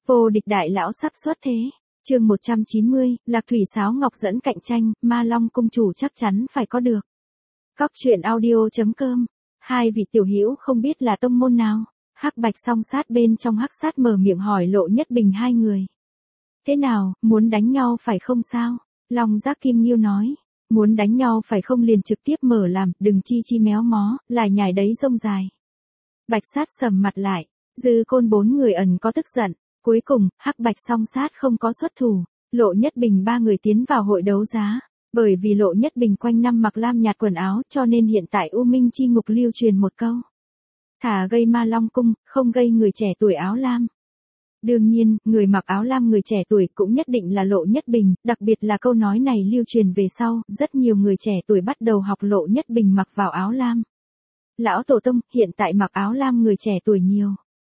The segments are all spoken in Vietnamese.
Vô địch đại lão sắp xuất thế. Chương 190, Lạc Thủy Sáo Ngọc dẫn cạnh tranh, Ma Long cung chủ chắc chắn phải có được. Cóc truyện audio.com. Hai vị tiểu hữu không biết là tông môn nào. Hắc Bạch song sát bên trong Hắc Sát mở miệng hỏi Lộ Nhất Bình hai người. Thế nào, muốn đánh nhau phải không sao? Long Giác Kim Nghiêu nói. Muốn đánh nhau phải không liền trực tiếp mở làm, đừng chi chi méo mó, lại nhảy đấy rông dài. Bạch Sát sầm mặt lại, Dư Côn bốn người ẩn có tức giận. Cuối cùng, Hắc Bạch song sát không có xuất thủ, Lộ Nhất Bình ba người tiến vào hội đấu giá. Bởi vì Lộ Nhất Bình quanh năm mặc lam nhạt quần áo cho nên hiện tại U Minh Chi Ngục lưu truyền một câu. Thả gây Ma Long cung, không gây người trẻ tuổi áo lam. Đương nhiên, người mặc áo lam người trẻ tuổi cũng nhất định là Lộ Nhất Bình, đặc biệt là câu nói này lưu truyền về sau, rất nhiều người trẻ tuổi bắt đầu học Lộ Nhất Bình mặc vào áo lam. Lão Tổ Tông, hiện tại mặc áo lam người trẻ tuổi nhiều.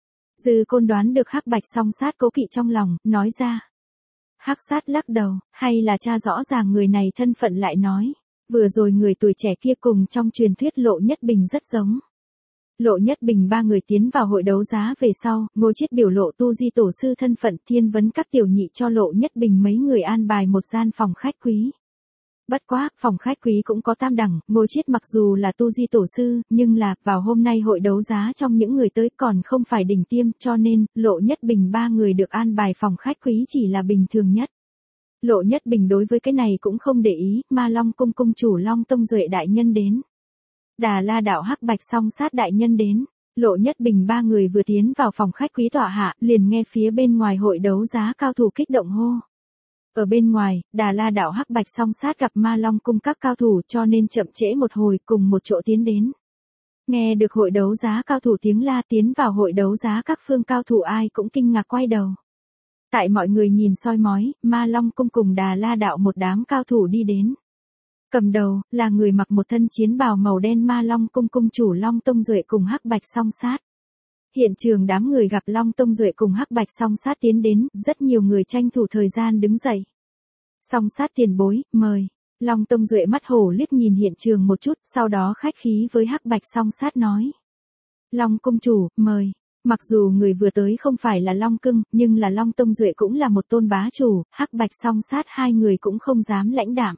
Dư Côn đoán được Hắc Bạch song sát cố kỵ trong lòng, nói ra. Hắc Sát lắc đầu, hay là cha rõ ràng người này thân phận lại nói. Vừa rồi người tuổi trẻ kia cùng trong truyền thuyết Lộ Nhất Bình rất giống. Lộ Nhất Bình ba người tiến vào hội đấu giá về sau, Ngô Chiết biểu lộ tu di tổ sư thân phận thiên vấn các tiểu nhị cho Lộ Nhất Bình mấy người an bài một gian phòng khách quý. Bất quá, phòng khách quý cũng có tam đẳng, Ngô Chiết mặc dù là tu di tổ sư, nhưng là, vào hôm nay hội đấu giá trong những người tới còn không phải đỉnh tiêm, cho nên, Lộ Nhất Bình ba người được an bài phòng khách quý chỉ là bình thường nhất. Lộ Nhất Bình đối với cái này cũng không để ý, Ma Long cung cung chủ Long Tông Duệ đại nhân đến. Đà La đạo Hắc Bạch song sát đại nhân đến. Lộ Nhất Bình ba người vừa tiến vào phòng khách quý tọa hạ, liền nghe phía bên ngoài hội đấu giá cao thủ kích động hô. Ở bên ngoài, Đà La đạo Hắc Bạch song sát gặp Ma Long cung các cao thủ cho nên chậm trễ một hồi cùng một chỗ tiến đến. Nghe được hội đấu giá cao thủ tiếng la tiến vào hội đấu giá các phương cao thủ ai cũng kinh ngạc quay đầu. Tại mọi người nhìn soi mói, Ma Long cung cùng Đà La đạo một đám cao thủ đi đến. Cầm đầu, là người mặc một thân chiến bào màu đen Ma Long cung cung chủ Long Tông Duệ cùng Hắc Bạch song sát. Hiện trường đám người gặp Long Tông Duệ cùng Hắc Bạch song sát tiến đến, rất nhiều người tranh thủ thời gian đứng dậy. Song sát tiền bối, mời. Long Tông Duệ mắt hổ liếc nhìn hiện trường một chút, sau đó khách khí với Hắc Bạch song sát nói. Long cung chủ, mời. Mặc dù người vừa tới không phải là Long Cưng, nhưng là Long Tông Duệ cũng là một tôn bá chủ, Hắc Bạch song sát hai người cũng không dám lãnh đạm.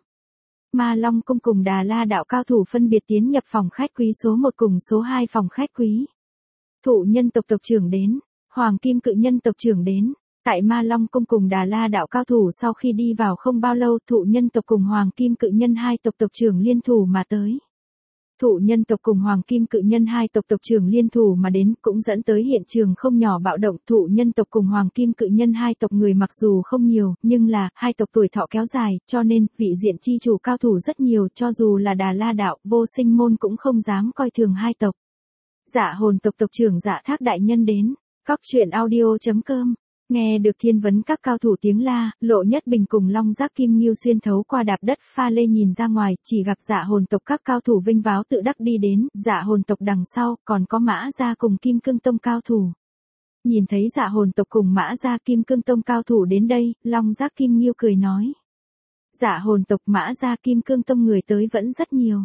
Ma Long cung cùng Đà La đạo cao thủ phân biệt tiến nhập phòng khách quý số 1 cùng số 2 phòng khách quý. Thụ nhân tộc tộc trưởng đến, Hoàng Kim cự nhân tộc trưởng đến. Tại Ma Long cung cùng Đà La đạo cao thủ sau khi đi vào không bao lâu, Thụ nhân tộc cùng Hoàng Kim cự nhân hai tộc tộc trưởng liên thủ mà tới. Thụ nhân tộc cùng Hoàng Kim cự nhân hai tộc tộc trưởng liên thủ mà đến cũng dẫn tới hiện trường không nhỏ bạo động. Thụ nhân tộc cùng Hoàng Kim cự nhân hai tộc người mặc dù không nhiều, nhưng là hai tộc tuổi thọ kéo dài, cho nên vị diện chi chủ cao thủ rất nhiều, cho dù là Đà La đạo, Vô Sinh môn cũng không dám coi thường hai tộc. Dạ Hồn tộc tộc trưởng Dạ Thác đại nhân đến. Cóc truyện audio.com. Nghe được thiên vấn các cao thủ tiếng la, Lộ Nhất Bình cùng Long Giác Kim Nghiêu xuyên thấu qua đạp đất pha lê nhìn ra ngoài, chỉ gặp Dạ Hồn tộc các cao thủ vinh váo tự đắc đi đến, Dạ Hồn tộc đằng sau, còn có Mã Gia cùng Kim Cương Tông cao thủ. Nhìn thấy Dạ Hồn tộc cùng Mã Gia Kim Cương Tông cao thủ đến đây, Long Giác Kim Nghiêu cười nói. Dạ Hồn tộc Mã Gia Kim Cương Tông người tới vẫn rất nhiều.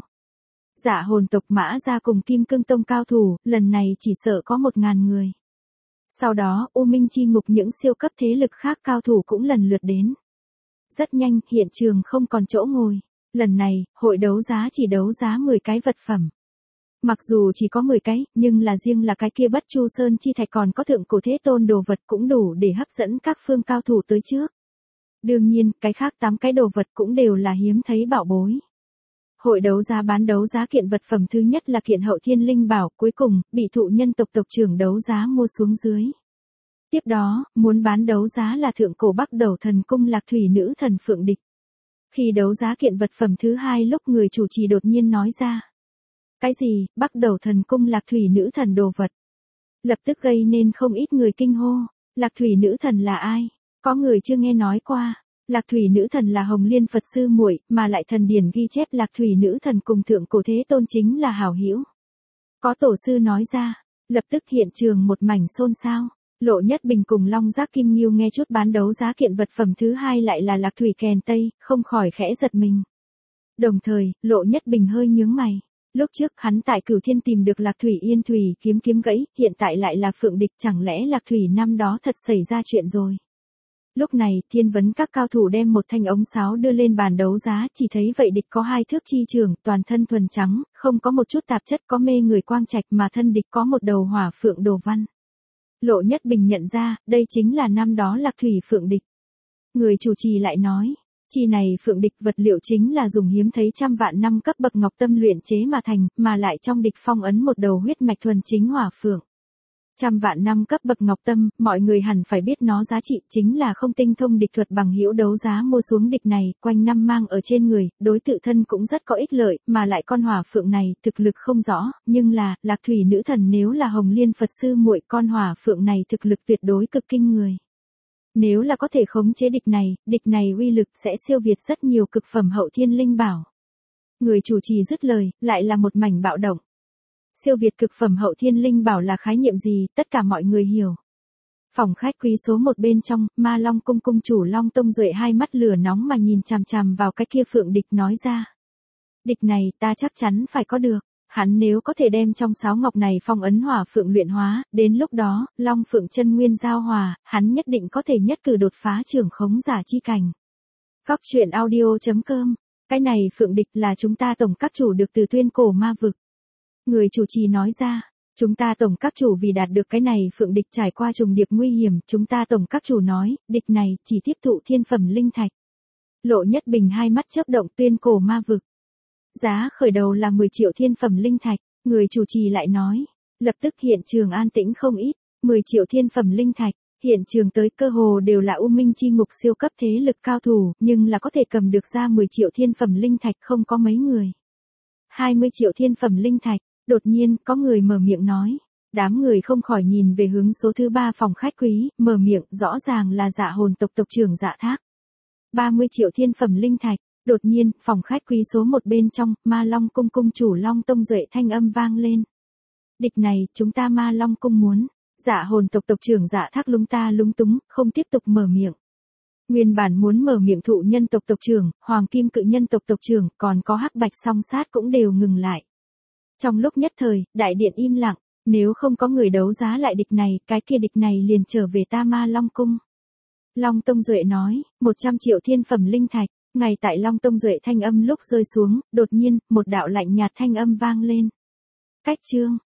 Dạ Hồn tộc Mã Gia cùng Kim Cương Tông cao thủ, lần này chỉ sợ có 1000 người. Sau đó, U Minh Chi Ngục những siêu cấp thế lực khác cao thủ cũng lần lượt đến. Rất nhanh, hiện trường không còn chỗ ngồi. Lần này, hội đấu giá chỉ đấu giá 10 cái vật phẩm. Mặc dù chỉ có 10 cái, nhưng là riêng là cái kia Bất Chu Sơn chi thạch còn có thượng cổ thế tôn đồ vật cũng đủ để hấp dẫn các phương cao thủ tới trước. Đương nhiên, cái khác 8 cái đồ vật cũng đều là hiếm thấy bảo bối. Hội đấu giá bán đấu giá kiện vật phẩm thứ nhất là kiện Hậu Thiên Linh Bảo, cuối cùng, bị Thụ nhân tộc tộc trưởng đấu giá mua xuống dưới. Tiếp đó, muốn bán đấu giá là thượng cổ Bắc Đầu Thần Cung Lạc Thủy Nữ Thần Phượng Địch. Khi đấu giá kiện vật phẩm thứ hai lúc người chủ trì đột nhiên nói ra. Cái gì, Bắc Đầu Thần Cung Lạc Thủy Nữ Thần đồ vật? Lập tức gây nên không ít người kinh hô. Lạc Thủy Nữ Thần là ai? Có người chưa nghe nói qua. Lạc Thủy Nữ Thần là Hồng Liên Phật sư muội, mà lại thần điển ghi chép Lạc Thủy Nữ Thần cùng thượng cổ thế tôn chính là hảo hữu. Có tổ sư nói ra, lập tức hiện trường một mảnh xôn xao. Lộ Nhất Bình cùng Long Giác Kim Nghiêu nghe chút bán đấu giá kiện vật phẩm thứ hai lại là Lạc Thủy Kèn Tây, không khỏi khẽ giật mình. Đồng thời, Lộ Nhất Bình hơi nhướng mày. Lúc trước hắn tại Cửu Thiên tìm được Lạc Thủy Yên Thủy kiếm gãy, hiện tại lại là Phượng địch, chẳng lẽ Lạc Thủy năm đó thật xảy ra chuyện rồi. Lúc này, Thiên Vấn các cao thủ đem một thanh ống sáo đưa lên bàn đấu giá, chỉ thấy vậy địch có 2 thước chi trường, toàn thân thuần trắng, không có một chút tạp chất, có mê người quang trạch, mà thân địch có một đầu hỏa phượng đồ văn. Lộ Nhất Bình nhận ra, đây chính là năm đó Lạc Thủy Phượng địch. Người chủ trì lại nói, chi này Phượng địch vật liệu chính là dùng hiếm thấy trăm vạn năm cấp bậc ngọc tâm luyện chế mà thành, mà lại trong địch phong ấn một đầu huyết mạch thuần chính hỏa phượng. Trăm vạn năm cấp bậc ngọc tâm, mọi người hẳn phải biết nó giá trị, chính là không tinh thông địch thuật bằng hữu đấu giá mua xuống địch này, quanh năm mang ở trên người, đối tự thân cũng rất có ích lợi, mà lại con hỏa phượng này, thực lực không rõ, nhưng là, Lạc Thủy nữ thần nếu là Hồng Liên Phật sư muội, con hỏa phượng này thực lực tuyệt đối cực kinh người. Nếu là có thể khống chế địch này uy lực sẽ siêu việt rất nhiều cực phẩm hậu thiên linh bảo. Người chủ trì dứt lời, lại là một mảnh bạo động. Siêu việt cực phẩm hậu thiên linh bảo là khái niệm gì, tất cả mọi người hiểu. Phòng khách quý số 1 bên trong, Ma Long cung cung chủ Long Tông Duệ hai mắt lửa nóng mà nhìn chằm chằm vào cái kia Phượng địch nói ra. Địch này ta chắc chắn phải có được. Hắn nếu có thể đem trong sáo ngọc này phong ấn hỏa phượng luyện hóa, đến lúc đó, Long Phượng chân nguyên giao hòa, hắn nhất định có thể nhất cử đột phá trưởng khống giả chi cảnh. Góc truyện audio.com. Cái này Phượng địch là chúng ta tổng các chủ được từ tuyên cổ ma vực. Người chủ trì nói ra, chúng ta tổng các chủ vì đạt được cái này Phượng địch trải qua trùng điệp nguy hiểm, chúng ta tổng các chủ nói, địch này chỉ tiếp thụ thiên phẩm linh thạch. Lộ Nhất Bình hai mắt chớp động, tuyên cổ ma vực. Giá khởi đầu là 10 triệu thiên phẩm linh thạch, người chủ trì lại nói, lập tức hiện trường an tĩnh không ít, 10 triệu thiên phẩm linh thạch, hiện trường tới cơ hồ đều là U Minh chi ngục siêu cấp thế lực cao thủ, nhưng là có thể cầm được ra 10 triệu thiên phẩm linh thạch không có mấy người. 20 triệu thiên phẩm linh thạch, đột nhiên có người mở miệng nói, đám người không khỏi nhìn về hướng số thứ 3 phòng khách quý, mở miệng, rõ ràng là Dạ Hồn tộc tộc trưởng Dạ Thác. 30 triệu thiên phẩm linh thạch. Đột nhiên, phòng khách quý số 1 bên trong, Ma Long cung cung chủ Long Tông Duệ thanh âm vang lên. Địch này, chúng ta Ma Long cung muốn. Dạ Hồn tộc tộc trưởng Dạ Thác lúng túng, không tiếp tục mở miệng. Nguyên bản muốn mở miệng Thụ Nhân tộc tộc trưởng, Hoàng Kim Cự Nhân tộc tộc trưởng, còn có Hắc Bạch Song Sát cũng đều ngừng lại. Trong lúc nhất thời, đại điện im lặng, nếu không có người đấu giá lại địch này, cái kia địch này liền trở về ta Ma Long cung. Long Tông Duệ nói, 100 triệu thiên phẩm linh thạch. Ngay tại Long Tông Duệ thanh âm lúc rơi xuống, đột nhiên, một đạo lạnh nhạt thanh âm vang lên. Cách chương.